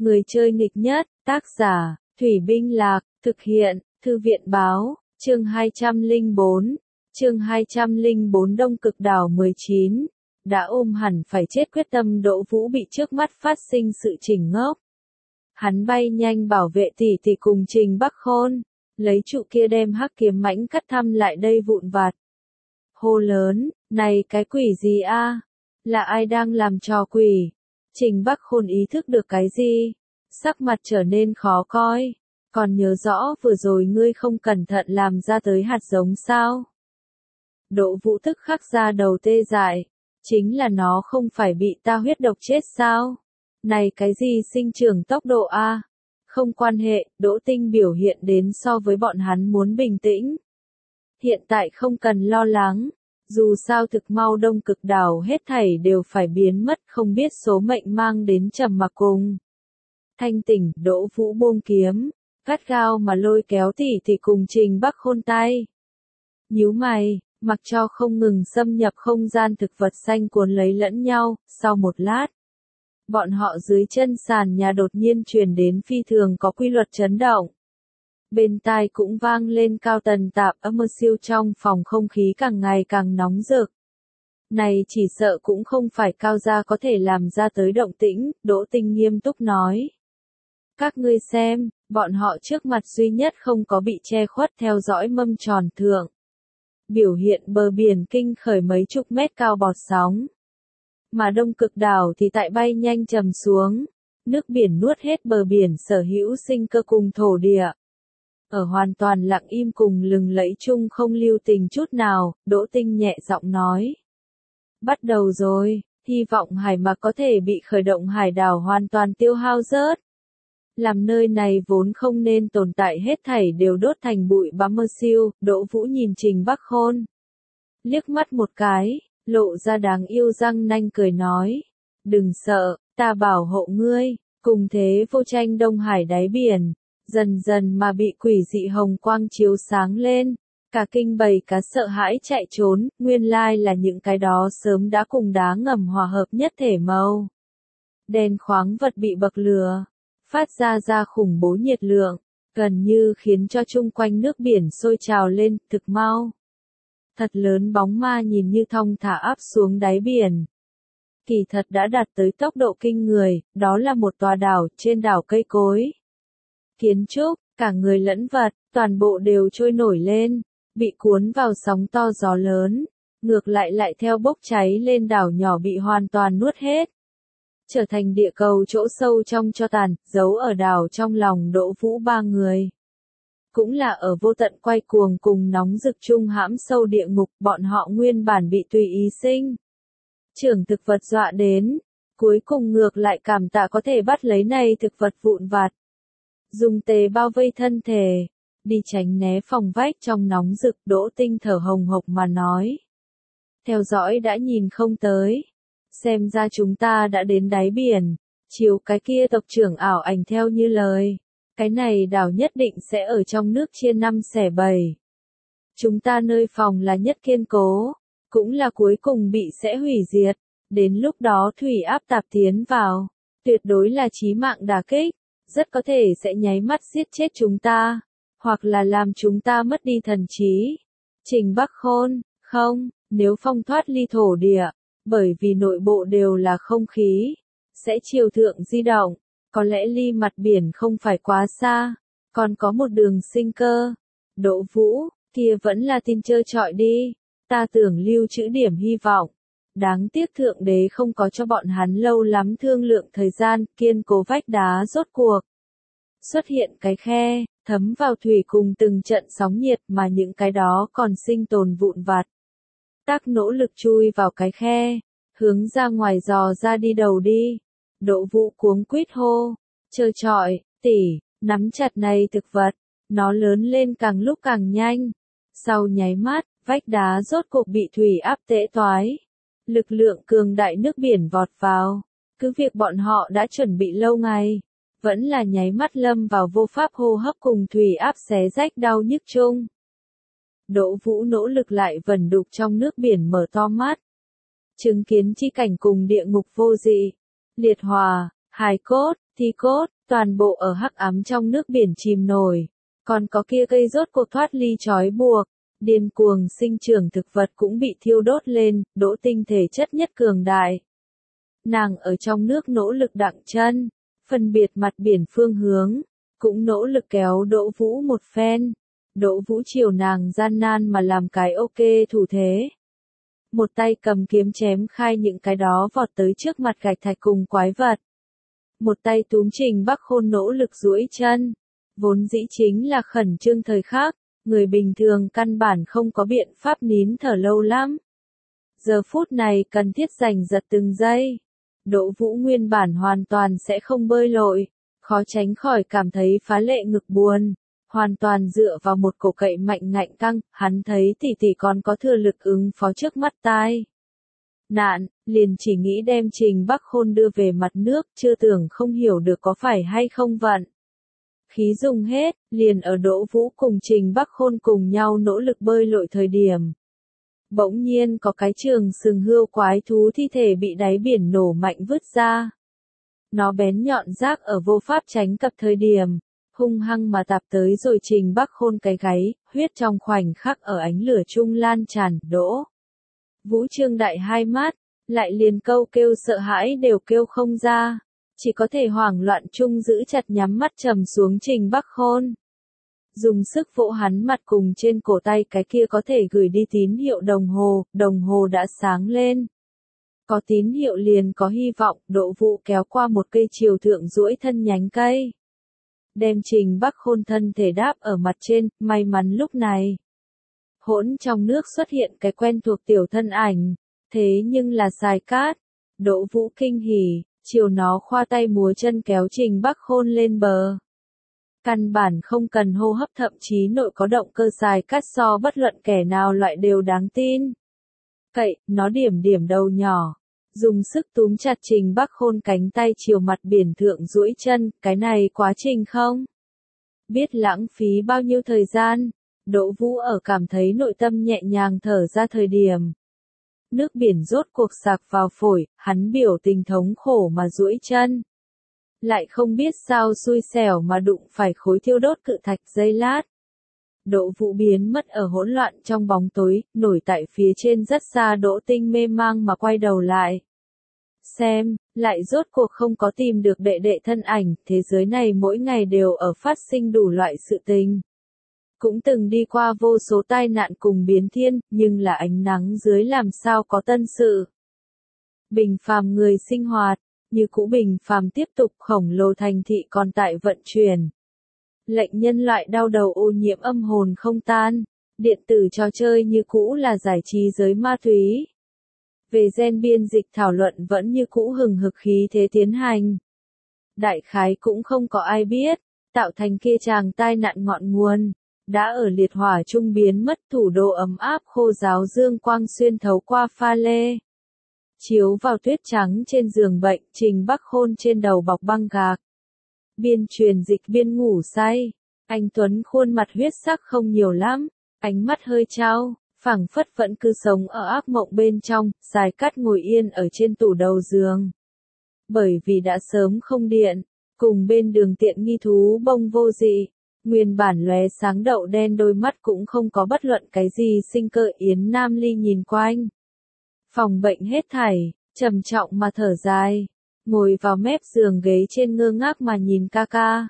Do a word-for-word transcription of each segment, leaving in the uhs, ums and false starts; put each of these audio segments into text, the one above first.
Người chơi nghịch nhất, tác giả, Thủy Binh Lạc, thực hiện, Thư viện báo, chương hai trăm lẻ bốn, chương hai trăm lẻ bốn Đông Cực Đảo mười chín, đã ôm hẳn phải chết quyết tâm Đỗ Vũ bị trước mắt phát sinh sự chỉnh ngốc. Hắn bay nhanh bảo vệ tỷ tỷ cùng Trình Bắc Khôn, lấy trụ kia đem hắc kiếm mãnh cắt thăm lại đây vụn vặt. Hô lớn, này cái quỷ gì a? Là ai đang làm trò quỷ? Trình Bắc Khôn ý thức được cái gì? Sắc mặt trở nên khó coi. Còn nhớ rõ vừa rồi ngươi không cẩn thận làm ra tới hạt giống sao? Đỗ Vũ tức khắc ra đầu tê dại. Chính là nó không phải bị ta huyết độc chết sao? Này cái gì sinh trưởng tốc độ a? Không quan hệ, Đỗ Tinh biểu hiện đến so với bọn hắn muốn bình tĩnh. Hiện tại không cần lo lắng. Dù sao thực mau Đông Cực Đảo hết thảy đều phải biến mất, không biết số mệnh mang đến trầm mặc cùng. Thanh tỉnh, Đỗ Vũ buông kiếm, gắt gao mà lôi kéo tỷ tỷ cùng Trình Bắc Khôn tay. Nhíu mày, mặc cho không ngừng xâm nhập không gian thực vật xanh cuốn lấy lẫn nhau, sau một lát. Bọn họ dưới chân sàn nhà đột nhiên truyền đến phi thường có quy luật chấn động. Bên tai cũng vang lên cao tần tạp âm siêu trong phòng không khí càng ngày càng nóng rực. Này chỉ sợ cũng không phải cao gia có thể làm ra tới động tĩnh, Đỗ Tinh nghiêm túc nói. Các ngươi xem, bọn họ trước mặt duy nhất không có bị che khuất theo dõi mâm tròn thượng. Biểu hiện bờ biển kinh khởi mấy chục mét cao bọt sóng. Mà Đông Cực Đảo thì tại bay nhanh trầm xuống. Nước biển nuốt hết bờ biển sở hữu sinh cơ cùng thổ địa. Ở hoàn toàn lặng im cùng lừng lẫy chung không lưu tình chút nào, Đỗ Tinh nhẹ giọng nói. Bắt đầu rồi, hy vọng hải mạc có thể bị khởi động hải đảo hoàn toàn tiêu hao rớt. Làm nơi này vốn không nên tồn tại hết thảy đều đốt thành bụi bám mơ siêu, Đỗ Vũ nhìn Trình Bắc Khôn. Liếc mắt một cái, lộ ra đáng yêu răng nanh cười nói. Đừng sợ, ta bảo hộ ngươi, cùng thế vô tranh Đông Hải đáy biển. Dần dần mà bị quỷ dị hồng quang chiếu sáng lên, cả kinh bầy cá sợ hãi chạy trốn, nguyên lai là những cái đó sớm đã cùng đá ngầm hòa hợp nhất thể màu. Đèn khoáng vật bị bậc lửa, phát ra ra khủng bố nhiệt lượng, gần như khiến cho chung quanh nước biển sôi trào lên, thực mau. Thật lớn bóng ma nhìn như thong thả áp xuống đáy biển. Kỳ thật đã đạt tới tốc độ kinh người, đó là một tòa đảo, trên đảo cây cối. Kiến trúc, cả người lẫn vật, toàn bộ đều trôi nổi lên, bị cuốn vào sóng to gió lớn, ngược lại lại theo bốc cháy lên đảo nhỏ bị hoàn toàn nuốt hết. Trở thành địa cầu chỗ sâu trong cho tàn, giấu ở đảo trong lòng Đỗ Vũ ba người. Cũng là ở vô tận quay cuồng cùng nóng rực chung hãm sâu địa ngục, bọn họ nguyên bản bị tùy ý sinh. Trưởng thực vật dọa đến, cuối cùng ngược lại cảm tạ có thể bắt lấy này thực vật vụn vặt. Dùng tề bao vây thân thể, đi tránh né phòng vách trong nóng rực, Đỗ Tinh thở hồng hộc mà nói. Theo dõi đã nhìn không tới, xem ra chúng ta đã đến đáy biển, chiếu cái kia tộc trưởng ảo ảnh theo như lời, cái này đảo nhất định sẽ ở trong nước chia năm xẻ bảy. Chúng ta nơi phòng là nhất kiên cố, cũng là cuối cùng bị sẽ hủy diệt, đến lúc đó thủy áp tạp tiến vào, tuyệt đối là chí mạng đả kích. Rất có thể sẽ nháy mắt giết chết chúng ta, hoặc là làm chúng ta mất đi thần trí. Trình Bắc Khôn, không, nếu phong thoát ly thổ địa, bởi vì nội bộ đều là không khí, sẽ chiều thượng di động, có lẽ ly mặt biển không phải quá xa, còn có một đường sinh cơ. Đỗ Vũ, kia vẫn là tin chơi trọi đi, ta tưởng lưu trữ điểm hy vọng. Đáng tiếc thượng đế không có cho bọn hắn lâu lắm thương lượng thời gian, kiên cố vách đá rốt cuộc. Xuất hiện cái khe, thấm vào thủy cùng từng trận sóng nhiệt mà những cái đó còn sinh tồn vụn vặt. Tác nỗ lực chui vào cái khe, hướng ra ngoài dò ra đi đầu đi. Đỗ Vũ cuống quýt hô, chơi trọi, tỉ, nắm chặt này thực vật, nó lớn lên càng lúc càng nhanh. Sau nháy mắt, vách đá rốt cuộc bị thủy áp tễ toái. Lực lượng cường đại nước biển vọt vào, cứ việc bọn họ đã chuẩn bị lâu ngày, vẫn là nháy mắt lâm vào vô pháp hô hấp cùng thủy áp xé rách đau nhức chung. Đỗ Vũ nỗ lực lại vẩn đục trong nước biển mở to mắt. Chứng kiến chi cảnh cùng địa ngục vô dị, liệt hòa, hài cốt, thi cốt, toàn bộ ở hắc ám trong nước biển chìm nổi. Còn có kia cây rốt cuộc thoát ly trói buộc, điên cuồng sinh trưởng thực vật cũng bị thiêu đốt lên, Đỗ Tinh thể chất nhất cường đại. Nàng ở trong nước nỗ lực đặng chân, phân biệt mặt biển phương hướng, cũng nỗ lực kéo Đỗ Vũ một phen. Đỗ Vũ chiều nàng gian nan mà làm cái ok thủ thế. Một tay cầm kiếm chém khai những cái đó vọt tới trước mặt gạch thạch cùng quái vật. Một tay túm Trình Bắc Khôn nỗ lực duỗi chân. Vốn dĩ chính là khẩn trương thời khắc, người bình thường căn bản không có biện pháp nín thở lâu lắm. Giờ phút này cần thiết giành giật từng giây. Đỗ Vũ nguyên bản hoàn toàn sẽ không bơi lội, khó tránh khỏi cảm thấy phá lệ ngực buồn. Hoàn toàn dựa vào một cổ cậy mạnh ngạnh căng, hắn thấy tỷ tỷ còn có thừa lực ứng phó trước mắt tai nạn, liền chỉ nghĩ đem Trình Bắc Khôn đưa về mặt nước, chưa tưởng không hiểu được có phải hay không vận. Khí dùng hết, liền ở Đỗ Vũ cùng Trình Bắc Khôn cùng nhau nỗ lực bơi lội thời điểm. Bỗng nhiên có cái trường sừng hươu quái thú thi thể bị đáy biển nổ mạnh vứt ra. Nó bén nhọn rác ở vô pháp tránh cập thời điểm, hung hăng mà tạp tới rồi Trình Bắc Khôn cái gáy, huyết trong khoảnh khắc ở ánh lửa chung lan tràn, Đỗ Vũ trương đại hai mắt, lại liền câu kêu sợ hãi đều kêu không ra, chỉ có thể hoảng loạn chung giữ chặt nhắm mắt trầm xuống Trình Bắc Khôn. Dùng sức vỗ hắn mặt cùng trên cổ tay cái kia có thể gửi đi tín hiệu đồng hồ, đồng hồ đã sáng lên. Có tín hiệu liền có hy vọng, Đỗ Vũ kéo qua một cây chiều thượng duỗi thân nhánh cây. Đem Trình Bắc Khôn thân thể đáp ở mặt trên, may mắn lúc này. Hỗn trong nước xuất hiện cái quen thuộc tiểu thân ảnh, thế nhưng là Xài Cát. Đỗ Vũ kinh hỉ, chiều nó khoa tay múa chân kéo Trình Bắc Khôn lên bờ. Căn bản không cần hô hấp, thậm chí nội có động cơ Xài Cát so bất luận kẻ nào loại đều đáng tin. Cậy, nó điểm điểm đầu nhỏ, dùng sức túm chặt Trình Bắc Khôn cánh tay chiều mặt biển thượng duỗi chân, cái này quá trình không biết lãng phí bao nhiêu thời gian. Đỗ Vũ ở cảm thấy nội tâm nhẹ nhàng thở ra thời điểm. Nước biển rốt cuộc sạc vào phổi, hắn biểu tình thống khổ mà duỗi chân. Lại không biết sao xui xẻo mà đụng phải khối thiêu đốt cự thạch giây lát. Đỗ Vũ biến mất ở hỗn loạn trong bóng tối, nổi tại phía trên rất xa. Đỗ Tinh mê mang mà quay đầu lại. Xem, lại rốt cuộc không có tìm được đệ đệ thân ảnh, thế giới này mỗi ngày đều ở phát sinh đủ loại sự tình. Cũng từng đi qua vô số tai nạn cùng biến thiên, nhưng là ánh nắng dưới làm sao có tân sự. Bình phàm người sinh hoạt, như cũ bình phàm tiếp tục, khổng lồ thành thị còn tại vận chuyển. Lệnh nhân loại đau đầu ô nhiễm âm hồn không tan, điện tử trò chơi như cũ là giải trí giới ma túy. Về gen biên dịch thảo luận vẫn như cũ hừng hực khí thế tiến hành. Đại khái cũng không có ai biết, tạo thành kia chàng tai nạn ngọn nguồn, đã ở liệt hỏa trung biến mất. Thủ đô ấm áp khô ráo dương quang xuyên thấu qua pha lê. Chiếu vào tuyết trắng trên giường bệnh, Trình Bắc Khôn trên đầu bọc băng gạc. Biên truyền dịch biên ngủ say, anh Tuấn khuôn mặt huyết sắc không nhiều lắm, ánh mắt hơi trao, phảng phất vẫn cứ sống ở ác mộng bên trong. Xài Cát ngồi yên ở trên tủ đầu giường. Bởi vì đã sớm không điện, cùng bên đường tiện nghi thú bông vô dị, nguyên bản lóe sáng đậu đen đôi mắt cũng không có bất luận cái gì sinh cơ. Yến Nam Ly nhìn quanh phòng bệnh hết thảy, trầm trọng mà thở dài, ngồi vào mép giường ghế trên ngơ ngác mà nhìn ca ca.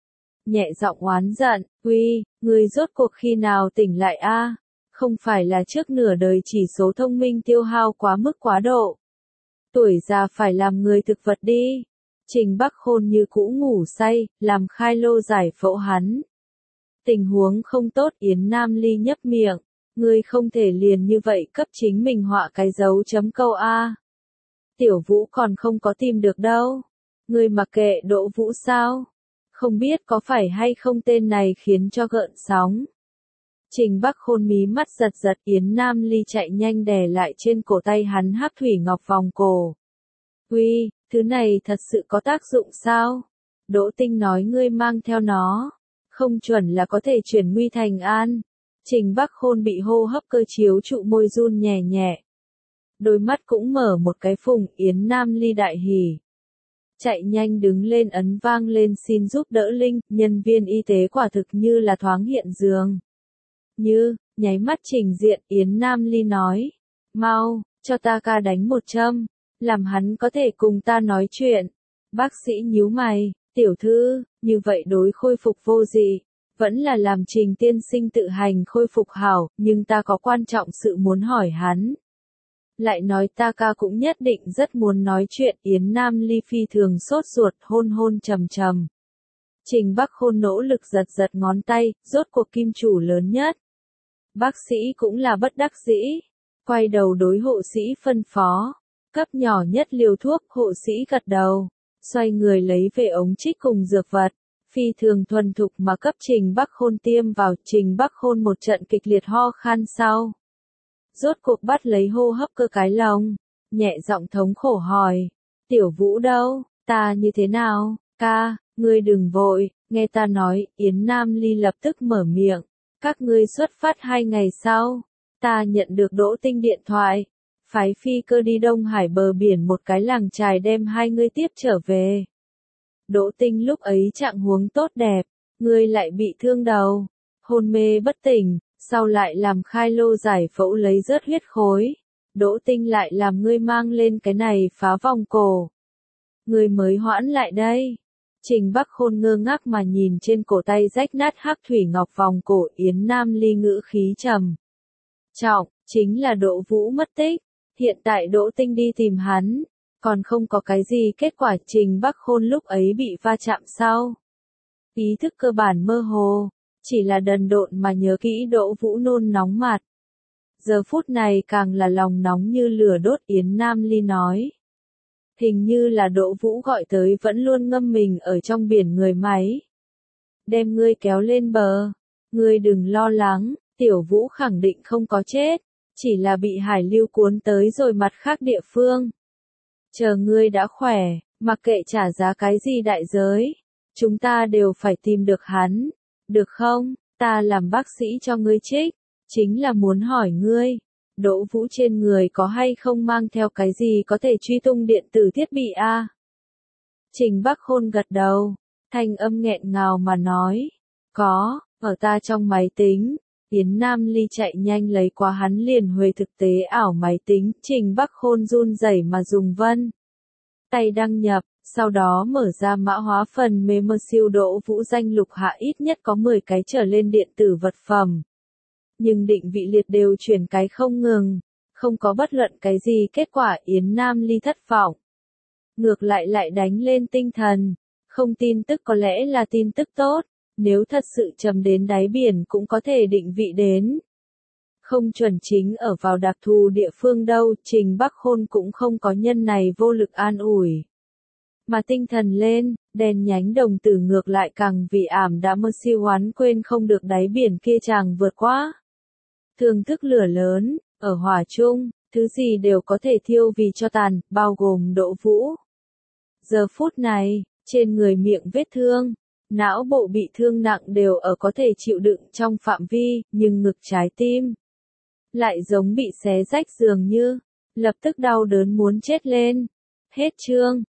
Nhẹ giọng oán giận, "Uy, ngươi rốt cuộc khi nào tỉnh lại a? Không phải là trước nửa đời chỉ số thông minh tiêu hao quá mức quá độ. Tuổi già phải làm người thực vật đi." Trình Bắc Khôn như cũ ngủ say, làm khai lô giải phẫu hắn. Tình huống không tốt. Yến Nam Ly nhấp miệng, "Ngươi không thể liền như vậy cấp chính mình họa cái dấu chấm câu a. Tiểu Vũ còn không có tìm được đâu. Ngươi mặc kệ Đỗ Vũ sao? Không biết có phải hay không tên này khiến cho gợn sóng." Trình Bắc Khôn mí mắt giật giật. Yến Nam Ly chạy nhanh đè lại trên cổ tay hắn hắc thủy ngọc vòng cổ. "Uy, thứ này thật sự có tác dụng sao? Đỗ Tinh nói ngươi mang theo nó, không chuẩn là có thể chuyển nguy thành an." Trình Bắc Khôn bị hô hấp cơ chiếu trụ, môi run nhẹ nhẹ. Đôi mắt cũng mở một cái phùng. Yến Nam Ly đại hỉ. chạy nhanh đứng lên ấn vang lên xin giúp đỡ Linh, nhân viên y tế quả thực như là thoáng hiện giường. Như, nháy mắt trình diện, Yến Nam Ly nói, mau, cho ta ca đánh một châm, làm hắn có thể cùng ta nói chuyện. Bác sĩ nhíu mày, tiểu thư, như vậy đối khôi phục vô dị, vẫn là làm Trình tiên sinh tự hành khôi phục hảo, nhưng ta có quan trọng sự muốn hỏi hắn. Lại nói ta ca cũng nhất định rất muốn nói chuyện. Yến Nam Ly phi thường sốt ruột, hôn hôn trầm trầm. Trình Bắc Khôn nỗ lực giật giật ngón tay, rốt cuộc kim chủ lớn nhất. Bác sĩ cũng là bất đắc dĩ, quay đầu đối hộ sĩ phân phó, cấp nhỏ nhất liều thuốc. Hộ sĩ gật đầu, xoay người lấy về ống trích cùng dược vật, phi thường thuần thục mà cấp Trình Bắc Khôn tiêm vào. Trình Bắc Khôn một trận kịch liệt ho khan sau, rốt cuộc bắt lấy hô hấp cơ cái lồng, nhẹ giọng thống khổ hỏi, tiểu Vũ đâu, ta như thế nào, ca, ngươi đừng vội, nghe ta nói. Yến Nam Ly lập tức mở miệng, các ngươi xuất phát hai ngày sau, ta nhận được Đỗ Tinh điện thoại, phái phi cơ đi Đông Hải bờ biển một cái làng chài đem hai ngươi tiếp trở về. Đỗ Tinh lúc ấy trạng huống tốt đẹp, ngươi lại bị thương đầu, hôn mê bất tỉnh, sau lại làm khai lô giải phẫu lấy rớt huyết khối. Đỗ Tinh lại làm ngươi mang lên cái này phá vòng cổ. Ngươi mới hoãn lại đây. Trình Bắc Khôn ngơ ngác mà nhìn trên cổ tay rách nát hắc thủy ngọc vòng cổ. Yến Nam Ly ngữ khí trầm trọng, chính là Đỗ Vũ mất tích. Hiện tại Đỗ Tinh đi tìm hắn, còn không có cái gì kết quả. Trình Bắc Khôn lúc ấy bị va chạm sau, ý thức cơ bản mơ hồ, chỉ là đần độn mà nhớ kỹ Đỗ Vũ nôn nóng mặt. Giờ phút này càng là lòng nóng như lửa đốt. Yến Nam Ly nói, hình như là Đỗ Vũ gọi tới vẫn luôn ngâm mình ở trong biển người máy, đem ngươi kéo lên bờ. Ngươi đừng lo lắng, tiểu Vũ khẳng định không có chết, chỉ là bị hải lưu cuốn tới rồi mặt khác địa phương. Chờ ngươi đã khỏe, mặc kệ trả giá cái gì đại giới, chúng ta đều phải tìm được hắn, được không? Ta làm bác sĩ cho ngươi trích, chính là muốn hỏi ngươi, Đỗ Vũ trên người có hay không mang theo cái gì có thể truy tung điện tử thiết bị a? À? Trình Bắc Khôn gật đầu, thanh âm nghẹn ngào mà nói, có, ở ta trong máy tính. Yến Nam Ly chạy nhanh lấy qua hắn liền huề thực tế ảo máy tính. Trình Bắc Khôn run rẩy mà dùng vân tay đăng nhập, sau đó mở ra mã hóa phần mềm siêu Đỗ Vũ danh lục hạ ít nhất có mười cái trở lên điện tử vật phẩm. Nhưng định vị liệt đều chuyển cái không ngừng, không có bất luận cái gì kết quả. Yến Nam Ly thất vọng, ngược lại lại đánh lên tinh thần, không tin tức có lẽ là tin tức tốt, nếu thật sự trầm đến đáy biển cũng có thể định vị đến. Không chuẩn chính ở vào đặc thù địa phương đâu. Trình Bắc Khôn cũng không có nhân này vô lực an ủi, mà tinh thần lên, đèn nhánh đồng tử ngược lại càng vì ảm đã mơ siêu hoán quên không được đáy biển kia chàng vượt qua. Thường thức lửa lớn, ở hỏa chung, thứ gì đều có thể thiêu vì cho tàn, bao gồm Đỗ Vũ. Giờ phút này, trên người miệng vết thương, não bộ bị thương nặng đều ở có thể chịu đựng trong phạm vi, nhưng ngực trái tim lại giống bị xé rách dường như, lập tức đau đớn muốn chết lên. Hết chương.